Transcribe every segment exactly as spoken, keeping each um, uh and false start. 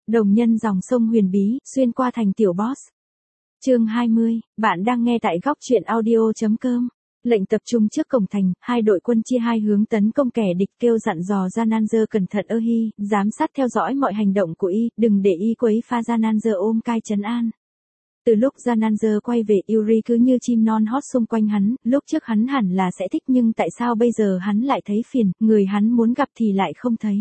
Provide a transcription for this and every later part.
Đồng nhân dòng sông huyền bí, xuyên qua thành tiểu boss. Chương hai mươi, bạn đang nghe tại góc truyện audio.com. Lệnh tập trung trước cổng thành, hai đội quân chia hai hướng tấn công kẻ địch, kêu dặn dò Jananzer cẩn thận ơ hi, giám sát theo dõi mọi hành động của y, đừng để y quấy pha. Jananzer ôm cai trấn an. Từ lúc Jananzer quay về, Yuri cứ như chim non hót xung quanh hắn, lúc trước hắn hẳn là sẽ thích nhưng tại sao bây giờ hắn lại thấy phiền, người hắn muốn gặp thì lại không thấy.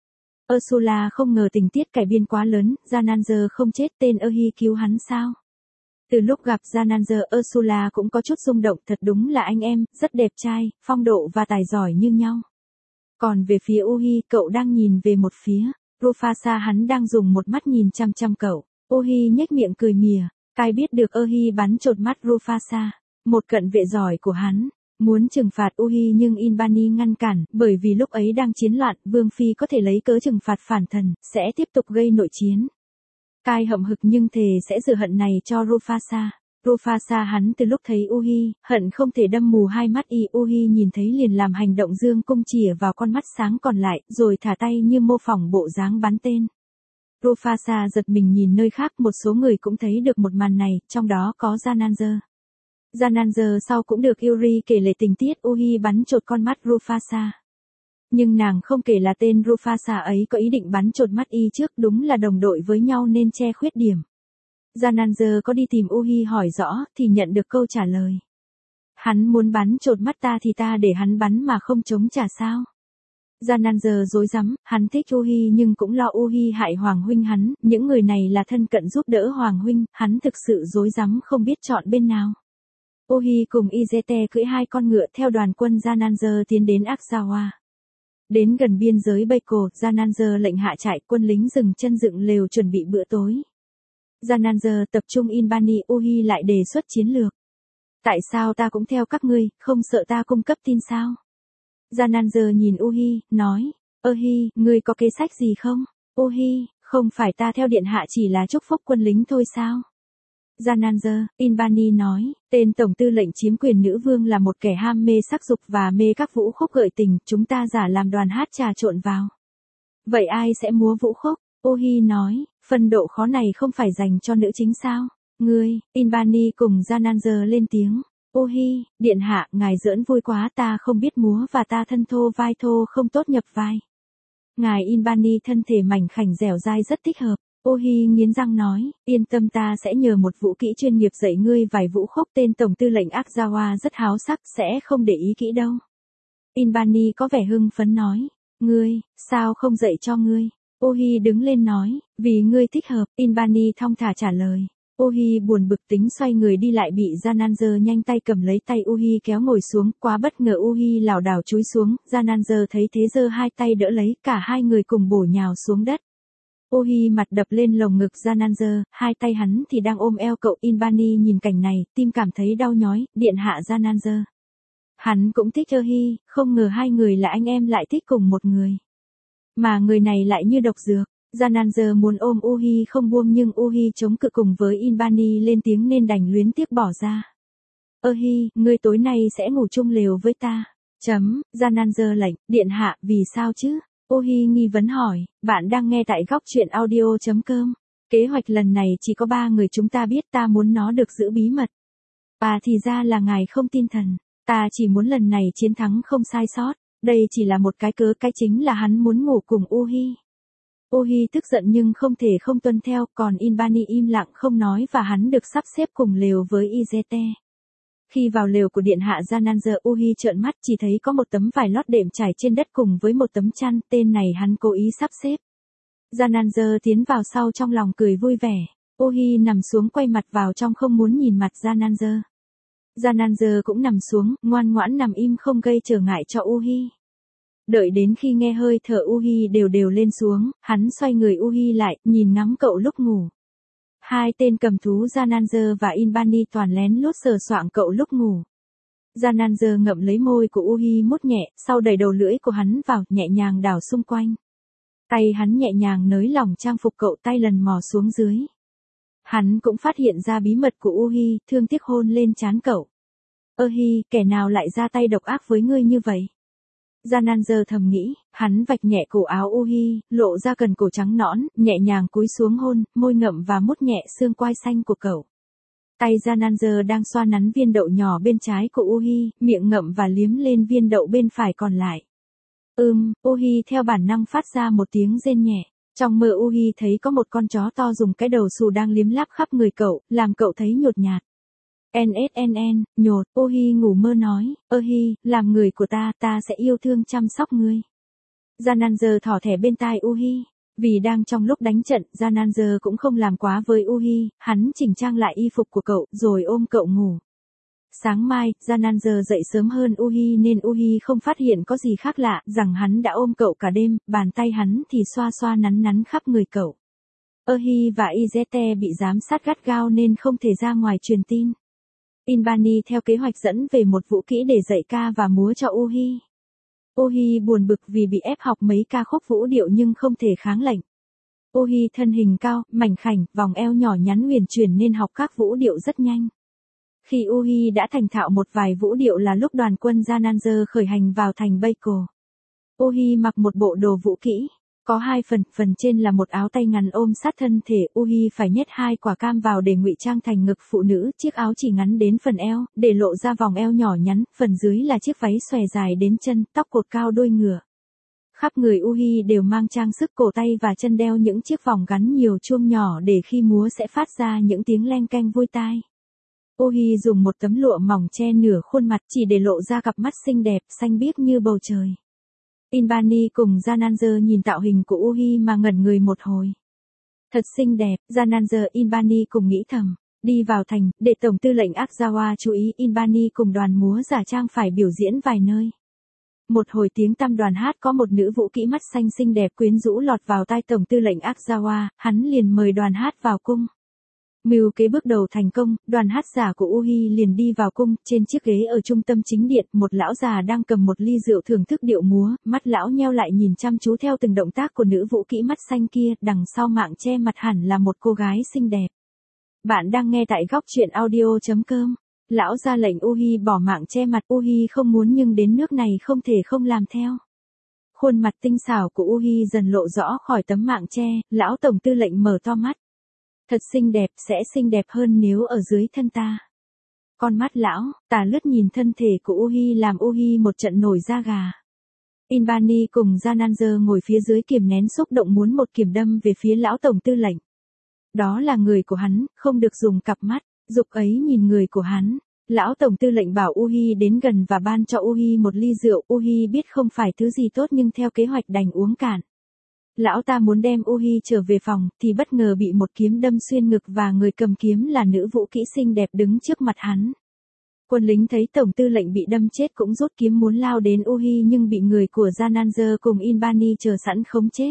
Ursula không ngờ tình tiết cải biên quá lớn, Jananzer không chết, tên ơ hi cứu hắn sao? Từ lúc gặp Jananzer, Ursula cũng có chút rung động, thật đúng là anh em, rất đẹp trai, phong độ và tài giỏi như nhau. Còn về phía Uhi, cậu đang nhìn về một phía, Rufasa hắn đang dùng một mắt nhìn chăm chăm cậu. Uhi nhếch miệng cười mỉa, Kai biết được Uhi bắn chột mắt Rufasa, một cận vệ giỏi của hắn. Muốn trừng phạt Uhi nhưng Inbani ngăn cản, bởi vì lúc ấy đang chiến loạn, Vương Phi có thể lấy cớ trừng phạt phản thần, sẽ tiếp tục gây nội chiến. Kai hậm hực nhưng thề sẽ rửa hận này cho Rufasa. Rufasa hắn từ lúc thấy Uhi, hận không thể đâm mù hai mắt y. Uhi nhìn thấy liền làm hành động dương cung chìa vào con mắt sáng còn lại, rồi thả tay như mô phỏng bộ dáng bắn tên. Rufasa giật mình nhìn nơi khác, một số người cũng thấy được một màn này, trong đó có Jananzer. Jananzer sau cũng được Yuri kể lại tình tiết Uhi bắn chột con mắt Rufasa. Nhưng nàng không kể là tên Rufasa ấy có ý định bắn chột mắt y trước, đúng là đồng đội với nhau nên che khuyết điểm. Jananzer có đi tìm Uhi hỏi rõ thì nhận được câu trả lời. Hắn muốn bắn chột mắt ta thì ta để hắn bắn mà không chống trả sao? Jananzer rối rắm, hắn thích Uhi nhưng cũng lo Uhi hại Hoàng huynh hắn, những người này là thân cận giúp đỡ Hoàng huynh, hắn thực sự rối rắm không biết chọn bên nào. Uhi cùng Izete cưỡi hai con ngựa theo đoàn quân Jananzer tiến đến Aksawa. Đến gần biên giới Baiko, Jananzer lệnh hạ trại, quân lính dừng chân dựng lều chuẩn bị bữa tối. Jananzer tập trung Inbani, Uhi lại đề xuất chiến lược. Tại sao ta cũng theo các ngươi, không sợ ta cung cấp tin sao? Jananzer nhìn Uhi, nói, Uhi, ngươi có kế sách gì không? Uhi, không phải ta theo điện hạ chỉ là chúc phúc quân lính thôi sao? Jananzer, Inbani nói, tên tổng tư lệnh chiếm quyền nữ vương là một kẻ ham mê sắc dục và mê các vũ khúc gợi tình, chúng ta giả làm đoàn hát trà trộn vào. Vậy ai sẽ múa vũ khúc? Uhi nói, phân độ khó này không phải dành cho nữ chính sao? Ngươi, Inbani cùng Jananzer lên tiếng. Uhi, điện hạ, ngài giỡn vui quá, ta không biết múa và ta thân thô vai thô không tốt nhập vai. Ngài Inbani thân thể mảnh khảnh dẻo dai rất thích hợp. Uhi nghiến răng nói, yên tâm, ta sẽ nhờ một vũ kỹ chuyên nghiệp dạy ngươi vài vũ khúc. Tên tổng tư lệnh Aksawa rất háo sắc, sẽ không để ý kỹ đâu. Inbani có vẻ hưng phấn nói, ngươi, sao không dạy cho ngươi? Uhi đứng lên nói, vì ngươi thích hợp. Inbani thong thả trả lời. Uhi buồn bực tính xoay người đi lại bị Jananzer nhanh tay cầm lấy tay Uhi kéo ngồi xuống, quá bất ngờ Uhi lảo đảo chúi xuống, Jananzer thấy thế giơ hai tay đỡ lấy, cả hai người cùng bổ nhào xuống đất. Uhi mặt đập lên lồng ngực Jananzer, hai tay hắn thì đang ôm eo cậu. Inbani nhìn cảnh này, tim cảm thấy đau nhói, điện hạ Jananzer. Hắn cũng thích Uhi, không ngờ hai người là anh em lại thích cùng một người. Mà người này lại như độc dược. Jananzer muốn ôm Uhi không buông nhưng Uhi chống cự cùng với Inbani lên tiếng nên đành luyến tiếc bỏ ra. Uhi, ngươi tối nay sẽ ngủ chung lều với ta. Chấm, Jananzer lệnh, điện hạ, vì sao chứ? Uhi nghi vấn hỏi, bạn đang nghe tại góc truyện audio.com. Kế hoạch lần này chỉ có ba người chúng ta biết, ta muốn nó được giữ bí mật. À thì ra là ngài không tin thần, ta chỉ muốn lần này chiến thắng không sai sót, đây chỉ là một cái cớ, cái chính là hắn muốn ngủ cùng Uhi. Uhi tức giận nhưng không thể không tuân theo, còn Inbani im lặng không nói và hắn được sắp xếp cùng lều với Izete. Khi vào lều của điện hạ Jananzer, Uhi trợn mắt chỉ thấy có một tấm vải lót đệm trải trên đất cùng với một tấm chăn, tên này hắn cố ý sắp xếp. Jananzer tiến vào sau trong lòng cười vui vẻ. Uhi nằm xuống quay mặt vào trong không muốn nhìn mặt Jananzer. Jananzer cũng nằm xuống, ngoan ngoãn nằm im không gây trở ngại cho Uhi. Đợi đến khi nghe hơi thở Uhi đều đều lên xuống, hắn xoay người Uhi lại, nhìn ngắm cậu lúc ngủ. Hai tên cầm thú Jananzer và Inbani toàn lén lút sờ soạng cậu lúc ngủ. Jananzer ngậm lấy môi của Uhi mút nhẹ, sau đẩy đầu lưỡi của hắn vào, nhẹ nhàng đảo xung quanh. Tay hắn nhẹ nhàng nới lỏng trang phục cậu, tay lần mò xuống dưới. Hắn cũng phát hiện ra bí mật của Uhi, thương tiếc hôn lên trán cậu. Uhi, kẻ nào lại ra tay độc ác với ngươi như vậy? Jananzer thầm nghĩ, hắn vạch nhẹ cổ áo Uhi, lộ ra cần cổ trắng nõn, nhẹ nhàng cúi xuống hôn, môi ngậm và mút nhẹ xương quai xanh của cậu. Tay Jananzer đang xoa nắn viên đậu nhỏ bên trái của Uhi, miệng ngậm và liếm lên viên đậu bên phải còn lại. Ừm, Uhi theo bản năng phát ra một tiếng rên nhẹ. Trong mơ Uhi thấy có một con chó to dùng cái đầu xù đang liếm láp khắp người cậu, làm cậu thấy nhột nhạt. en ét en en, nhột, Uhi ngủ mơ nói, ơ hi, làm người của ta, ta sẽ yêu thương chăm sóc ngươi. Jananzer thỏ thẻ bên tai Uhi. Vì đang trong lúc đánh trận, Jananzer cũng không làm quá với Uhi, hắn chỉnh trang lại y phục của cậu, rồi ôm cậu ngủ. Sáng mai, Jananzer dậy sớm hơn Uhi nên Uhi không phát hiện có gì khác lạ, rằng hắn đã ôm cậu cả đêm, bàn tay hắn thì xoa xoa nắn nắn khắp người cậu. Uhi và Izete bị giám sát gắt gao nên không thể ra ngoài truyền tin. Inbani theo kế hoạch dẫn về một vũ kỹ để dạy ca và múa cho Uhi. Uhi buồn bực vì bị ép học mấy ca khúc vũ điệu nhưng không thể kháng lệnh. Uhi thân hình cao, mảnh khảnh, vòng eo nhỏ nhắn huyền chuyển nên học các vũ điệu rất nhanh. Khi Uhi đã thành thạo một vài vũ điệu là lúc đoàn quân Jananzer khởi hành vào thành Baiko. Uhi mặc một bộ đồ vũ kỹ. Có hai phần, phần trên là một áo tay ngắn ôm sát thân thể, Uhi phải nhét hai quả cam vào để ngụy trang thành ngực phụ nữ, chiếc áo chỉ ngắn đến phần eo, để lộ ra vòng eo nhỏ nhắn, phần dưới là chiếc váy xòe dài đến chân, tóc cột cao đuôi ngựa. Khắp người Uhi đều mang trang sức cổ tay và chân đeo những chiếc vòng gắn nhiều chuông nhỏ để khi múa sẽ phát ra những tiếng leng keng vui tai. Uhi dùng một tấm lụa mỏng che nửa khuôn mặt chỉ để lộ ra cặp mắt xinh đẹp, xanh biếc như bầu trời. Inbani cùng Jananzer nhìn tạo hình của Uhi mà ngẩn người một hồi. Thật xinh đẹp, Jananzer Inbani cùng nghĩ thầm. Đi vào thành, để Tổng tư lệnh Akzawa chú ý Inbani cùng đoàn múa giả trang phải biểu diễn vài nơi. Một hồi tiếng tăm đoàn hát có một nữ vũ kỹ mắt xanh xinh đẹp quyến rũ lọt vào tai Tổng tư lệnh Akzawa, hắn liền mời đoàn hát vào cung. Mưu kế bước đầu thành công, đoàn hát giả của Uhi liền đi vào cung, trên chiếc ghế ở trung tâm chính điện, một lão già đang cầm một ly rượu thưởng thức điệu múa, mắt lão nheo lại nhìn chăm chú theo từng động tác của nữ vũ kỹ mắt xanh kia, đằng sau mạng che mặt hẳn là một cô gái xinh đẹp. Bạn đang nghe tại góc truyện audio chấm com. Lão ra lệnh Uhi bỏ mạng che mặt, Uhi không muốn nhưng đến nước này không thể không làm theo. Khuôn mặt tinh xảo của Uhi dần lộ rõ khỏi tấm mạng che, lão tổng tư lệnh mở to mắt. Thật xinh đẹp, sẽ xinh đẹp hơn nếu ở dưới thân ta. Con mắt lão, tà lướt nhìn thân thể của Uhi làm Uhi một trận nổi da gà. Inbani cùng Jananzer ngồi phía dưới kiềm nén xúc động muốn một kiềm đâm về phía lão tổng tư lệnh. Đó là người của hắn, không được dùng cặp mắt, dục ấy nhìn người của hắn. Lão tổng tư lệnh bảo Uhi đến gần và ban cho Uhi một ly rượu, Uhi biết không phải thứ gì tốt nhưng theo kế hoạch đành uống cạn. Lão ta muốn đem Uhi trở về phòng, thì bất ngờ bị một kiếm đâm xuyên ngực và người cầm kiếm là nữ vũ kỹ xinh đẹp đứng trước mặt hắn. Quân lính thấy tổng tư lệnh bị đâm chết cũng rút kiếm muốn lao đến Uhi nhưng bị người của Jananzer cùng Inbani chờ sẵn khống chế.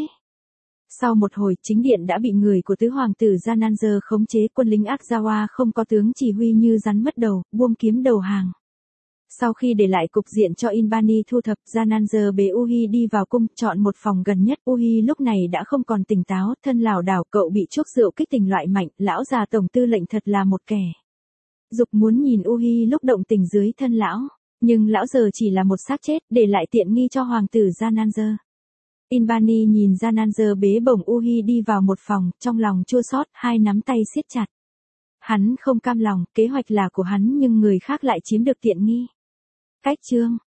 Sau một hồi, chính điện đã bị người của tứ hoàng tử Jananzer khống chế, quân lính Akzawa không có tướng chỉ huy như rắn mất đầu, buông kiếm đầu hàng. Sau khi để lại cục diện cho Inbani thu thập, Jananzer bế Uhi đi vào cung, chọn một phòng gần nhất. Uhi lúc này đã không còn tỉnh táo, thân lảo đảo, cậu bị chuốc rượu kích tình loại mạnh, lão già tổng tư lệnh thật là một kẻ. Dục muốn nhìn Uhi lúc động tình dưới thân lão, nhưng lão giờ chỉ là một xác chết, để lại tiện nghi cho hoàng tử Jananzer. Inbani nhìn Jananzer bế bổng Uhi đi vào một phòng, trong lòng chua xót, hai nắm tay siết chặt. Hắn không cam lòng, kế hoạch là của hắn nhưng người khác lại chiếm được tiện nghi. Cách chương